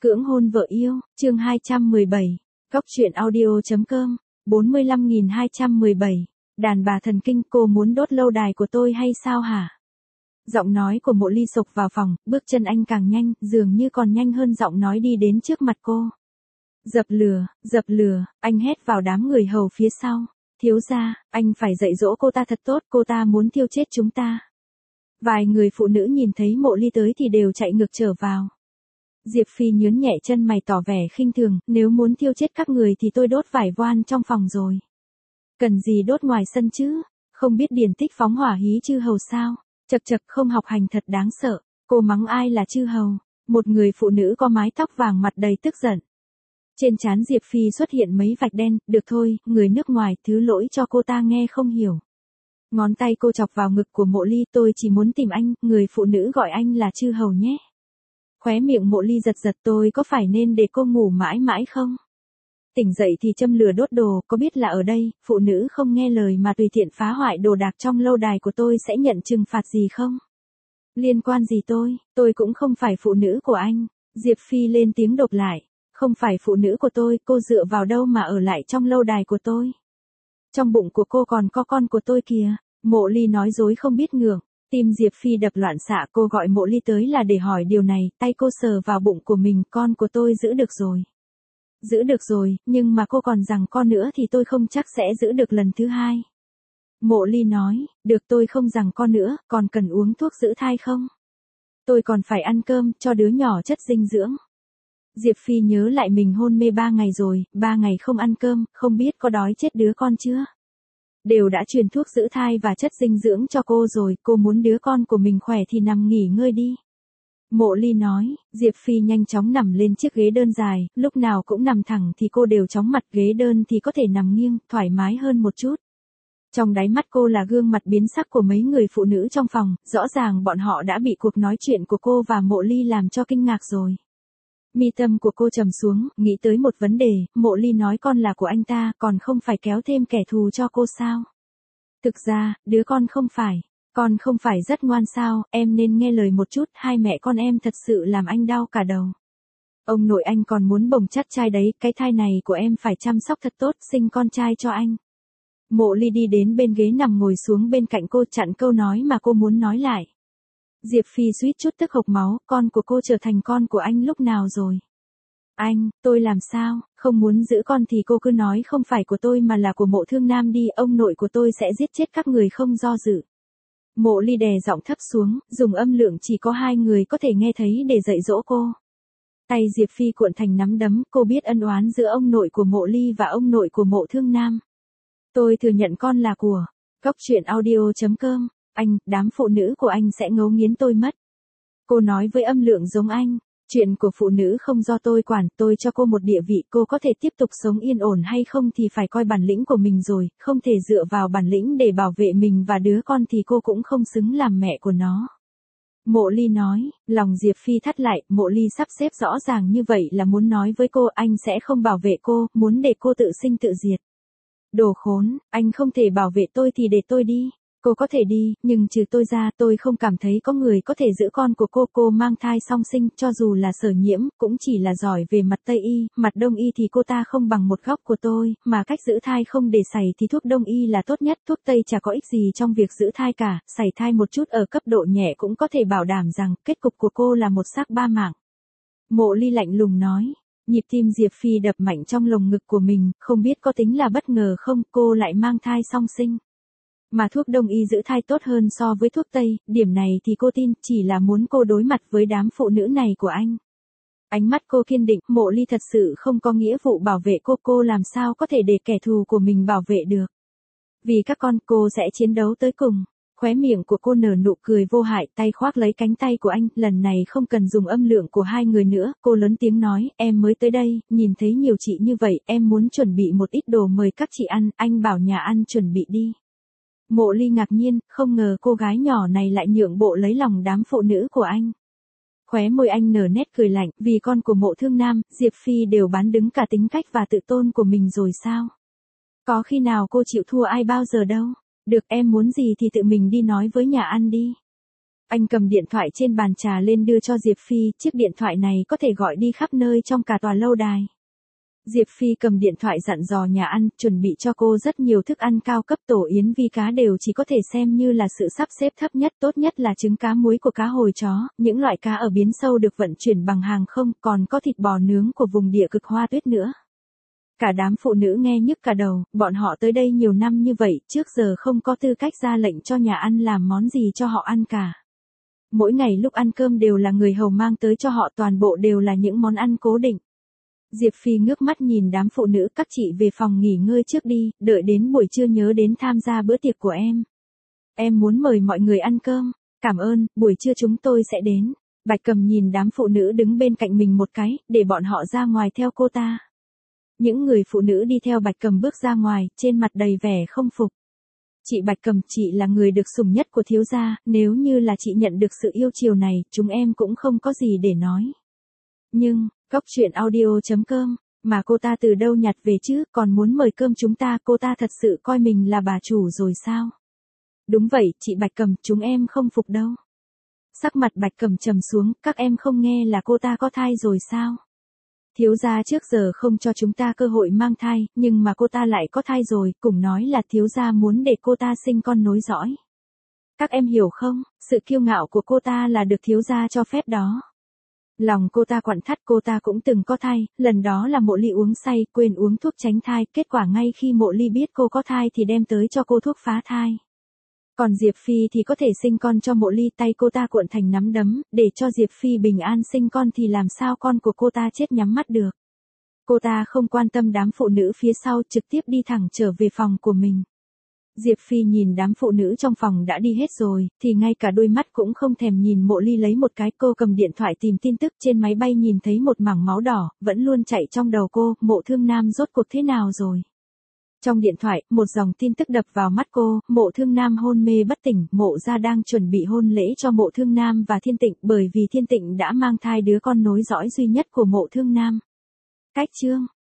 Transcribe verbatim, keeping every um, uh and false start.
Cưỡng hôn vợ yêu, chương hai trăm mười bảy, Góc truyện audio.com, bốn mươi lăm nghìn hai trăm mười bảy, đàn bà thần kinh, cô muốn đốt lâu đài của tôi hay sao hả? Giọng nói của Mộ Ly sộc vào phòng, bước chân anh càng nhanh, dường như còn nhanh hơn giọng nói đi đến trước mặt cô. Dập lửa, dập lửa, anh hét vào đám người hầu phía sau. Thiếu gia, anh phải dạy dỗ cô ta thật tốt, cô ta muốn thiêu chết chúng ta. Vài người phụ nữ nhìn thấy Mộ Ly tới thì đều chạy ngược trở vào. Diệp Phi nhướng nhẹ chân mày tỏ vẻ khinh thường, nếu muốn thiêu chết các người thì tôi đốt vải voan trong phòng rồi. Cần gì đốt ngoài sân chứ, không biết điển tích phóng hỏa hí chư hầu sao, chật chật không học hành thật đáng sợ, cô mắng ai là chư hầu, một người phụ nữ có mái tóc vàng mặt đầy tức giận. Trên trán Diệp Phi xuất hiện mấy vạch đen, được thôi, người nước ngoài, thứ lỗi cho cô ta nghe không hiểu. Ngón tay cô chọc vào ngực của Mộ Ly, tôi chỉ muốn tìm anh, người phụ nữ gọi anh là chư hầu nhé. Khóe miệng Mộ Ly giật giật, tôi có phải nên để cô ngủ mãi mãi không? Tỉnh dậy thì châm lửa đốt đồ, có biết là ở đây, phụ nữ không nghe lời mà tùy tiện phá hoại đồ đạc trong lâu đài của tôi sẽ nhận trừng phạt gì không? Liên quan gì tôi, tôi cũng không phải phụ nữ của anh. Diệp Phi lên tiếng đột lại, không phải phụ nữ của tôi, cô dựa vào đâu mà ở lại trong lâu đài của tôi? Trong bụng của cô còn có con của tôi kìa. Mộ Ly nói dối không biết ngượng. Tim Diệp Phi đập loạn xạ, cô gọi Mộ Ly tới là để hỏi điều này, tay cô sờ vào bụng của mình, con của tôi giữ được rồi. Giữ được rồi, nhưng mà cô còn rằng con nữa thì tôi không chắc sẽ giữ được lần thứ hai. Mộ Ly nói, được tôi không rằng con nữa, còn cần uống thuốc giữ thai không? Tôi còn phải ăn cơm, cho đứa nhỏ chất dinh dưỡng. Diệp Phi nhớ lại mình hôn mê ba ngày rồi, ba ngày không ăn cơm, không biết có đói chết đứa con chưa? Đều đã truyền thuốc giữ thai và chất dinh dưỡng cho cô rồi, cô muốn đứa con của mình khỏe thì nằm nghỉ ngơi đi. Mộ Ly nói, Diệp Phi nhanh chóng nằm lên chiếc ghế đơn dài, lúc nào cũng nằm thẳng thì cô đều chóng mặt, ghế đơn thì có thể nằm nghiêng, thoải mái hơn một chút. Trong đáy mắt cô là gương mặt biến sắc của mấy người phụ nữ trong phòng, rõ ràng bọn họ đã bị cuộc nói chuyện của cô và Mộ Ly làm cho kinh ngạc rồi. Mi tâm của cô trầm xuống, nghĩ tới một vấn đề, Mộ Ly nói con là của anh ta, còn không phải kéo thêm kẻ thù cho cô sao? Thực ra, đứa con không phải, con không phải rất ngoan sao, em nên nghe lời một chút, hai mẹ con em thật sự làm anh đau cả đầu. Ông nội anh còn muốn bồng chắt trai đấy, cái thai này của em phải chăm sóc thật tốt, sinh con trai cho anh. Mộ Ly đi đến bên ghế nằm ngồi xuống bên cạnh cô, chặn câu nói mà cô muốn nói lại. Diệp Phi suýt chút tức hộc máu, con của cô trở thành con của anh lúc nào rồi? Anh, tôi làm sao, không muốn giữ con thì cô cứ nói không phải của tôi mà là của Mộ Thương Nam đi, ông nội của tôi sẽ giết chết các người không do dự. Mộ Ly đè giọng thấp xuống, dùng âm lượng chỉ có hai người có thể nghe thấy để dạy dỗ cô. Tay Diệp Phi cuộn thành nắm đấm, cô biết ân oán giữa ông nội của Mộ Ly và ông nội của Mộ Thương Nam. Tôi thừa nhận con là của Góc truyện audio.com. Anh, đám phụ nữ của anh sẽ ngấu nghiến tôi mất. Cô nói với âm lượng giống anh, chuyện của phụ nữ không do tôi quản, tôi cho cô một địa vị, cô có thể tiếp tục sống yên ổn hay không thì phải coi bản lĩnh của mình rồi, không thể dựa vào bản lĩnh để bảo vệ mình và đứa con thì cô cũng không xứng làm mẹ của nó. Mộ Ly nói, lòng Diệp Phi thắt lại, Mộ Ly sắp xếp rõ ràng như vậy là muốn nói với cô anh sẽ không bảo vệ cô, muốn để cô tự sinh tự diệt. Đồ khốn, anh không thể bảo vệ tôi thì để tôi đi. Cô có thể đi, nhưng trừ tôi ra tôi không cảm thấy có người có thể giữ con của cô. Cô mang thai song sinh, cho dù là Sở Nhiễm, cũng chỉ là giỏi về mặt Tây y, mặt Đông y thì cô ta không bằng một góc của tôi, mà cách giữ thai không để sảy thì thuốc Đông y là tốt nhất, thuốc Tây chả có ích gì trong việc giữ thai cả, sảy thai một chút ở cấp độ nhẹ cũng có thể bảo đảm rằng kết cục của cô là một xác ba mạng. Mộ Ly lạnh lùng nói. Nhịp tim Diệp Phi đập mạnh trong lồng ngực của mình, không biết có tính là bất ngờ không, cô lại mang thai song sinh. Mà thuốc Đông y giữ thai tốt hơn so với thuốc Tây, điểm này thì cô tin, chỉ là muốn cô đối mặt với đám phụ nữ này của anh. Ánh mắt cô kiên định, Mộ Ly thật sự không có nghĩa vụ bảo vệ cô, cô làm sao có thể để kẻ thù của mình bảo vệ được. Vì các con, cô sẽ chiến đấu tới cùng. Khóe miệng của cô nở nụ cười vô hại, tay khoác lấy cánh tay của anh, lần này không cần dùng âm lượng của hai người nữa, cô lớn tiếng nói, em mới tới đây, nhìn thấy nhiều chị như vậy, em muốn chuẩn bị một ít đồ mời các chị ăn, anh bảo nhà ăn chuẩn bị đi. Mộ Ly ngạc nhiên, không ngờ cô gái nhỏ này lại nhượng bộ lấy lòng đám phụ nữ của anh. Khóe môi anh nở nét cười lạnh, vì con của Mộ Thương Nam, Diệp Phi đều bán đứng cả tính cách và tự tôn của mình rồi sao? Có khi nào cô chịu thua ai bao giờ đâu? Được, em muốn gì thì tự mình đi nói với nhà ăn đi. Anh cầm điện thoại trên bàn trà lên đưa cho Diệp Phi, chiếc điện thoại này có thể gọi đi khắp nơi trong cả tòa lâu đài. Diệp Phi cầm điện thoại dặn dò nhà ăn, chuẩn bị cho cô rất nhiều thức ăn cao cấp, tổ yến vi cá đều chỉ có thể xem như là sự sắp xếp thấp nhất, tốt nhất là trứng cá muối của cá hồi chó, những loại cá ở biến sâu được vận chuyển bằng hàng không, còn có thịt bò nướng của vùng địa cực Hoa Tuyết nữa. Cả đám phụ nữ nghe nhức cả đầu, bọn họ tới đây nhiều năm như vậy, trước giờ không có tư cách ra lệnh cho nhà ăn làm món gì cho họ ăn cả. Mỗi ngày lúc ăn cơm đều là người hầu mang tới cho họ, toàn bộ đều là những món ăn cố định. Diệp Phi ngước mắt nhìn đám phụ nữ, các chị về phòng nghỉ ngơi trước đi, đợi đến buổi trưa nhớ đến tham gia bữa tiệc của em. Em muốn mời mọi người ăn cơm. Cảm ơn, buổi trưa chúng tôi sẽ đến. Bạch Cầm nhìn đám phụ nữ đứng bên cạnh mình một cái, để bọn họ ra ngoài theo cô ta. Những người phụ nữ đi theo Bạch Cầm bước ra ngoài, trên mặt đầy vẻ không phục. Chị Bạch Cầm, chị là người được sủng nhất của thiếu gia, nếu như là chị nhận được sự yêu chiều này, chúng em cũng không có gì để nói. Nhưng, Cóc truyện audio chấm com, mà cô ta từ đâu nhặt về chứ, còn muốn mời cơm chúng ta, cô ta thật sự coi mình là bà chủ rồi sao? Đúng vậy, chị Bạch Cầm, chúng em không phục đâu. Sắc mặt Bạch Cầm trầm xuống, các em không nghe là cô ta có thai rồi sao? Thiếu gia trước giờ không cho chúng ta cơ hội mang thai, nhưng mà cô ta lại có thai rồi, cùng nói là thiếu gia muốn để cô ta sinh con nối dõi. Các em hiểu không, sự kiêu ngạo của cô ta là được thiếu gia cho phép đó. Lòng cô ta quặn thắt, cô ta cũng từng có thai, lần đó là Mộ Ly uống say, quên uống thuốc tránh thai, kết quả ngay khi Mộ Ly biết cô có thai thì đem tới cho cô thuốc phá thai. Còn Diệp Phi thì có thể sinh con cho Mộ Ly, tay cô ta cuộn thành nắm đấm, để cho Diệp Phi bình an sinh con thì làm sao con của cô ta chết nhắm mắt được. Cô ta không quan tâm đám phụ nữ phía sau, trực tiếp đi thẳng trở về phòng của mình. Diệp Phi nhìn đám phụ nữ trong phòng đã đi hết rồi, thì ngay cả đôi mắt cũng không thèm nhìn Mộ Ly lấy một cái. Cô cầm điện thoại tìm tin tức, trên máy bay nhìn thấy một mảng máu đỏ, vẫn luôn chạy trong đầu cô, Mộ Thương Nam rốt cuộc thế nào rồi. Trong điện thoại, một dòng tin tức đập vào mắt cô, Mộ Thương Nam hôn mê bất tỉnh, Mộ gia đang chuẩn bị hôn lễ cho Mộ Thương Nam và Thiên Tịnh, bởi vì Thiên Tịnh đã mang thai đứa con nối dõi duy nhất của Mộ Thương Nam. Cách chương